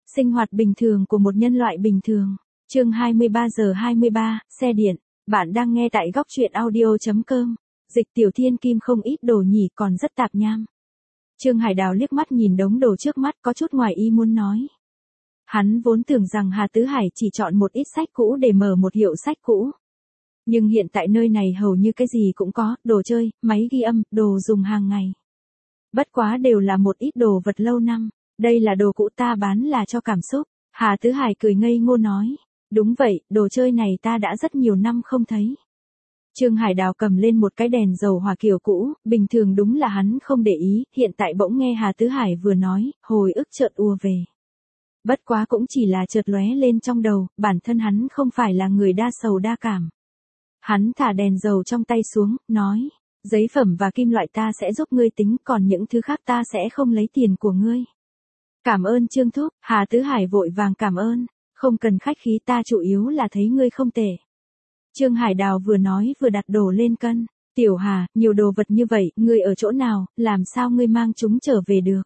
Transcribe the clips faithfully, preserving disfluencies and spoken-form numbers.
Sinh hoạt bình thường của một nhân loại bình thường. Chương hai mươi ba giờ hai mươi ba, xe điện. Bạn đang nghe tại góc truyện audio chấm com. Dịch Tiểu Thiên Kim không ít đồ nhỉ, còn rất tạp nham. Trương Hải Đào liếc mắt nhìn đống đồ trước mắt, có chút ngoài ý muốn nói. Hắn vốn tưởng rằng Hà Tứ Hải chỉ chọn một ít sách cũ để mở một hiệu sách cũ. Nhưng hiện tại nơi này hầu như cái gì cũng có, đồ chơi, máy ghi âm, đồ dùng hàng ngày. Bất quá đều là một ít đồ vật lâu năm. Đây là đồ cũ ta bán là cho cảm xúc. Hà Tứ Hải cười ngây ngô nói. Đúng vậy, đồ chơi này ta đã rất nhiều năm không thấy. Trương Hải Đào cầm lên một cái đèn dầu hỏa kiểu cũ, bình thường đúng là hắn không để ý, hiện tại bỗng nghe Hà Tứ Hải vừa nói, hồi ức chợt ùa về. Bất quá cũng chỉ là chợt lóe lên trong đầu, bản thân hắn không phải là người đa sầu đa cảm. Hắn thả đèn dầu trong tay xuống, nói, giấy phẩm và kim loại ta sẽ giúp ngươi tính, còn những thứ khác ta sẽ không lấy tiền của ngươi. Cảm ơn Trương Thúc. Hà Tứ Hải vội vàng cảm ơn, không cần khách khí, ta chủ yếu là thấy ngươi không tệ. Trương Hải Đào vừa nói vừa đặt đồ lên cân. Tiểu Hà, nhiều đồ vật như vậy, ngươi ở chỗ nào, làm sao ngươi mang chúng trở về được?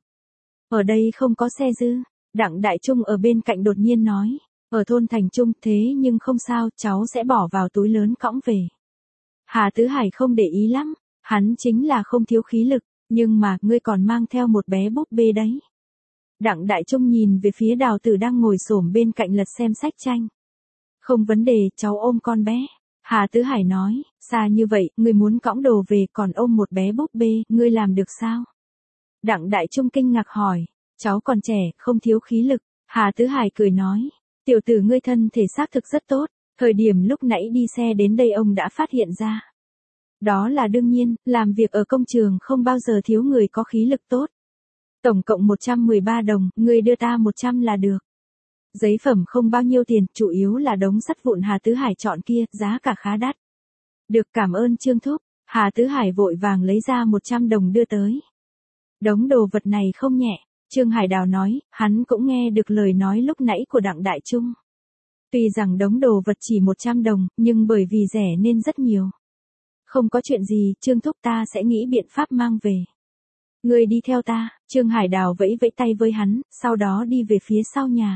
Ở đây không có xe dư. Đặng Đại Trung ở bên cạnh đột nhiên nói, ở thôn Thành Trung, thế nhưng không sao, cháu sẽ bỏ vào túi lớn cõng về. Hà Tứ Hải không để ý lắm, hắn chính là không thiếu khí lực, nhưng mà, ngươi còn mang theo một bé búp bê đấy. Đặng Đại Trung nhìn về phía Đào Tử đang ngồi xổm bên cạnh lật xem sách tranh. Không vấn đề, cháu ôm con bé. Hà Tứ Hải nói, xa như vậy, ngươi muốn cõng đồ về còn ôm một bé búp bê, ngươi làm được sao? Đặng Đại Trung kinh ngạc hỏi, cháu còn trẻ, không thiếu khí lực. Hà Tứ Hải cười nói, tiểu tử ngươi thân thể xác thực rất tốt, thời điểm lúc nãy đi xe đến đây ông đã phát hiện ra. Đó là đương nhiên, làm việc ở công trường không bao giờ thiếu người có khí lực tốt. Tổng cộng một trăm mười ba đồng, ngươi đưa ta một trăm là được. Giấy phẩm không bao nhiêu tiền, chủ yếu là đống sắt vụn Hà Tứ Hải chọn kia, giá cả khá đắt. Được, cảm ơn Trương Thúc. Hà Tứ Hải vội vàng lấy ra một trăm đồng đưa tới. Đống đồ vật này không nhẹ, Trương Hải Đào nói, hắn cũng nghe được lời nói lúc nãy của Đặng Đại Trung. Tuy rằng đống đồ vật chỉ một trăm đồng, nhưng bởi vì rẻ nên rất nhiều. Không có chuyện gì, Trương Thúc, ta sẽ nghĩ biện pháp mang về. Ngươi đi theo ta. Trương Hải Đào vẫy vẫy tay với hắn, sau đó đi về phía sau nhà.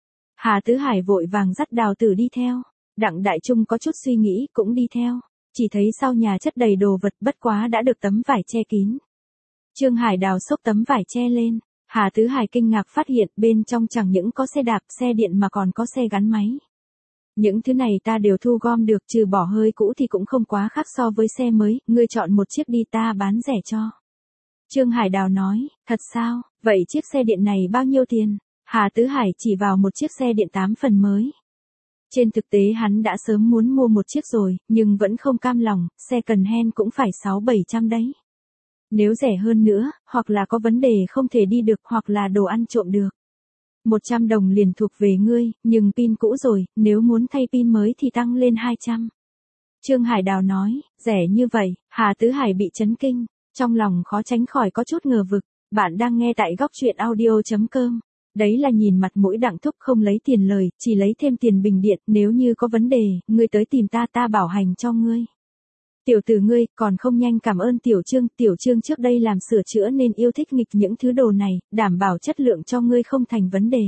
Hà Tứ Hải vội vàng dắt Đào Tử đi theo. Đặng Đại Trung có chút suy nghĩ, cũng đi theo. Chỉ thấy sau nhà chất đầy đồ vật, bất quá đã được tấm vải che kín. Trương Hải Đào xốc tấm vải che lên. Hà Tứ Hải kinh ngạc phát hiện bên trong chẳng những có xe đạp, xe điện mà còn có xe gắn máy. Những thứ này ta đều thu gom được, trừ bỏ hơi cũ thì cũng không quá khác so với xe mới, ngươi chọn một chiếc đi, ta bán rẻ cho. Trương Hải Đào nói, thật sao, vậy chiếc xe điện này bao nhiêu tiền? Hà Tứ Hải chỉ vào một chiếc xe điện tám phần mới. Trên thực tế hắn đã sớm muốn mua một chiếc rồi, nhưng vẫn không cam lòng, xe cần hen cũng phải sáu bảy trăm đấy. Nếu rẻ hơn nữa, hoặc là có vấn đề không thể đi được, hoặc là đồ ăn trộm được. một trăm đồng liền thuộc về ngươi, nhưng pin cũ rồi, nếu muốn thay pin mới thì tăng lên hai trăm. Trương Hải Đào nói, rẻ như vậy, Hà Tứ Hải bị chấn kinh, trong lòng khó tránh khỏi có chút ngờ vực. Bạn đang nghe tại góc truyện audio chấm com. Đấy là nhìn mặt mũi Đặng Thúc không lấy tiền lời, chỉ lấy thêm tiền bình điện, nếu như có vấn đề, ngươi tới tìm ta, ta bảo hành cho ngươi. Tiểu tử ngươi, còn không nhanh cảm ơn Tiểu Trương, Tiểu Trương trước đây làm sửa chữa nên yêu thích nghịch những thứ đồ này, đảm bảo chất lượng cho ngươi không thành vấn đề.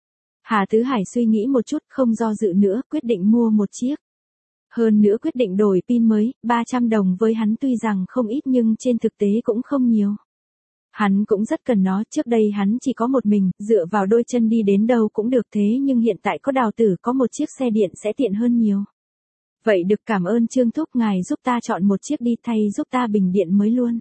Hà Tứ Hải suy nghĩ một chút, không do dự nữa, quyết định mua một chiếc. Hơn nữa quyết định đổi pin mới, ba trăm đồng với hắn tuy rằng không ít nhưng trên thực tế cũng không nhiều. Hắn cũng rất cần nó, trước đây hắn chỉ có một mình, dựa vào đôi chân đi đến đâu cũng được, thế nhưng hiện tại có Đào Tử có một chiếc xe điện sẽ tiện hơn nhiều. Vậy được, cảm ơn Trương Thúc, ngài giúp ta chọn một chiếc đi, thay giúp ta bình điện mới luôn.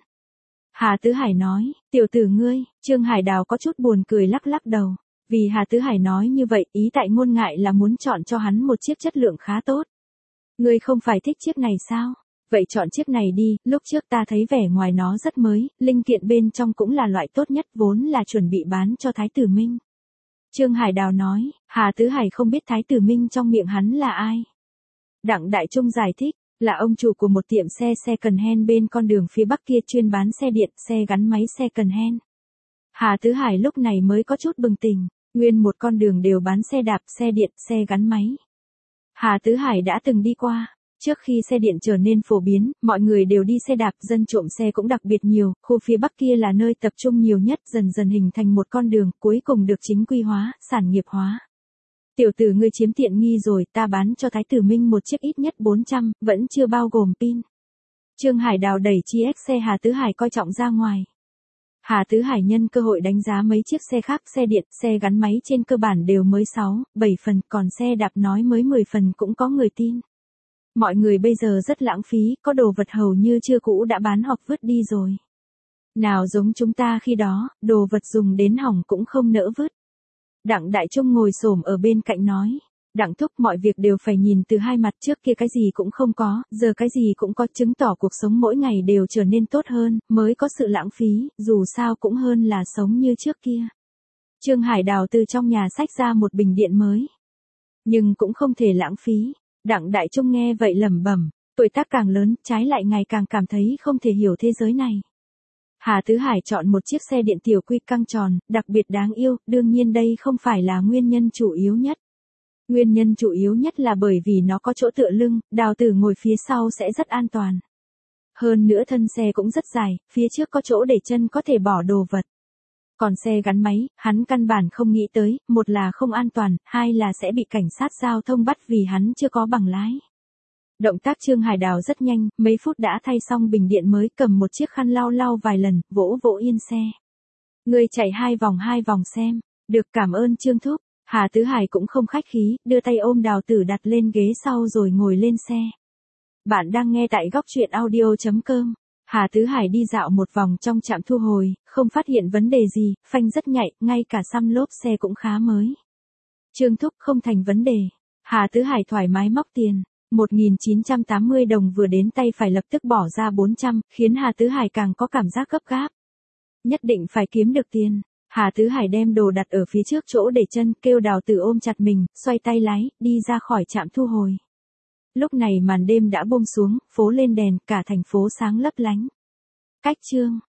Hà Tứ Hải nói, tiểu tử ngươi. Trương Hải Đào có chút buồn cười lắc lắc đầu. Vì Hà Tứ Hải nói như vậy, ý tại ngôn ngại là muốn chọn cho hắn một chiếc chất lượng khá tốt. Ngươi không phải thích chiếc này sao? Vậy chọn chiếc này đi, lúc trước ta thấy vẻ ngoài nó rất mới, linh kiện bên trong cũng là loại tốt nhất, vốn là chuẩn bị bán cho Thái tử Minh. Trương Hải Đào nói, Hà Tứ Hải không biết Thái tử Minh trong miệng hắn là ai. Đặng Đại Trung giải thích, là ông chủ của một tiệm xe xe cần hen bên con đường phía bắc kia, chuyên bán xe điện, xe gắn máy, xe cần hen. Hà Tứ Hải lúc này mới có chút bừng tỉnh, nguyên một con đường đều bán xe đạp, xe điện, xe gắn máy. Hà Tứ Hải đã từng đi qua, Trước khi xe điện trở nên phổ biến, mọi người đều đi xe đạp, dân trộm xe cũng đặc biệt nhiều, khu phía Bắc kia là nơi tập trung nhiều nhất, dần dần hình thành một con đường, cuối cùng được chính quy hóa, sản nghiệp hóa. Tiểu tử ngươi chiếm tiện nghi rồi, ta bán cho Thái tử Minh một chiếc ít nhất bốn trăm, vẫn chưa bao gồm pin. Trương Hải Đào đẩy chi ét xe Hà Tứ Hải coi trọng ra ngoài. Hà Tứ Hải nhân cơ hội đánh giá mấy chiếc xe khác, xe điện, xe gắn máy trên cơ bản đều mới sáu, bảy phần, còn xe đạp nói mới mười phần cũng có người tin. Mọi người bây giờ rất lãng phí, có đồ vật hầu như chưa cũ đã bán hoặc vứt đi rồi. Nào giống chúng ta khi đó, đồ vật dùng đến hỏng cũng không nỡ vứt. Đặng Đại Trung ngồi xổm ở bên cạnh nói. Đặng thúc, mọi việc đều phải nhìn từ hai mặt, trước kia cái gì cũng không có, giờ cái gì cũng có, chứng tỏ cuộc sống mỗi ngày đều trở nên tốt hơn, mới có sự lãng phí, dù sao cũng hơn là sống như trước kia. Trương Hải Đào từ trong nhà xách ra một bình điện mới. Nhưng cũng không thể lãng phí. Đặng Đại Trung nghe vậy lẩm bẩm, tuổi tác càng lớn, trái lại ngày càng cảm thấy không thể hiểu thế giới này. Hà Tứ Hải chọn một chiếc xe điện tiểu quy căng tròn, đặc biệt đáng yêu, đương nhiên đây không phải là nguyên nhân chủ yếu nhất. Nguyên nhân chủ yếu nhất là bởi vì nó có chỗ tựa lưng, Đào Tử ngồi phía sau sẽ rất an toàn. Hơn nữa thân xe cũng rất dài, phía trước có chỗ để chân có thể bỏ đồ vật. Còn xe gắn máy, hắn căn bản không nghĩ tới, một là không an toàn, hai là sẽ bị cảnh sát giao thông bắt vì hắn chưa có bằng lái. Động tác Trương Hải Đào rất nhanh, mấy phút đã thay xong bình điện mới, cầm một chiếc khăn lau lau vài lần, vỗ vỗ yên xe. Người chạy hai vòng hai vòng xem, được, cảm ơn Trương thúc. Hà Tứ Hải cũng không khách khí, đưa tay ôm Đào Tử đặt lên ghế sau rồi ngồi lên xe. Bạn đang nghe tại góc truyện audio chấm com. Hà Tứ Hải đi dạo một vòng trong trạm thu hồi, không phát hiện vấn đề gì, phanh rất nhạy, ngay cả xăm lốp xe cũng khá mới. Trương thúc, không thành vấn đề. Hà Tứ Hải thoải mái móc tiền. một nghìn chín trăm tám mươi đồng vừa đến tay phải lập tức bỏ ra bốn trăm, khiến Hà Tứ Hải càng có cảm giác gấp gáp. Nhất định phải kiếm được tiền. Hà Tứ Hải đem đồ đặt ở phía trước chỗ để chân, kêu Đào Tử ôm chặt mình, xoay tay lái, đi ra khỏi trạm thu hồi. Lúc này màn đêm đã buông xuống, phố lên đèn, cả thành phố sáng lấp lánh. Cách chương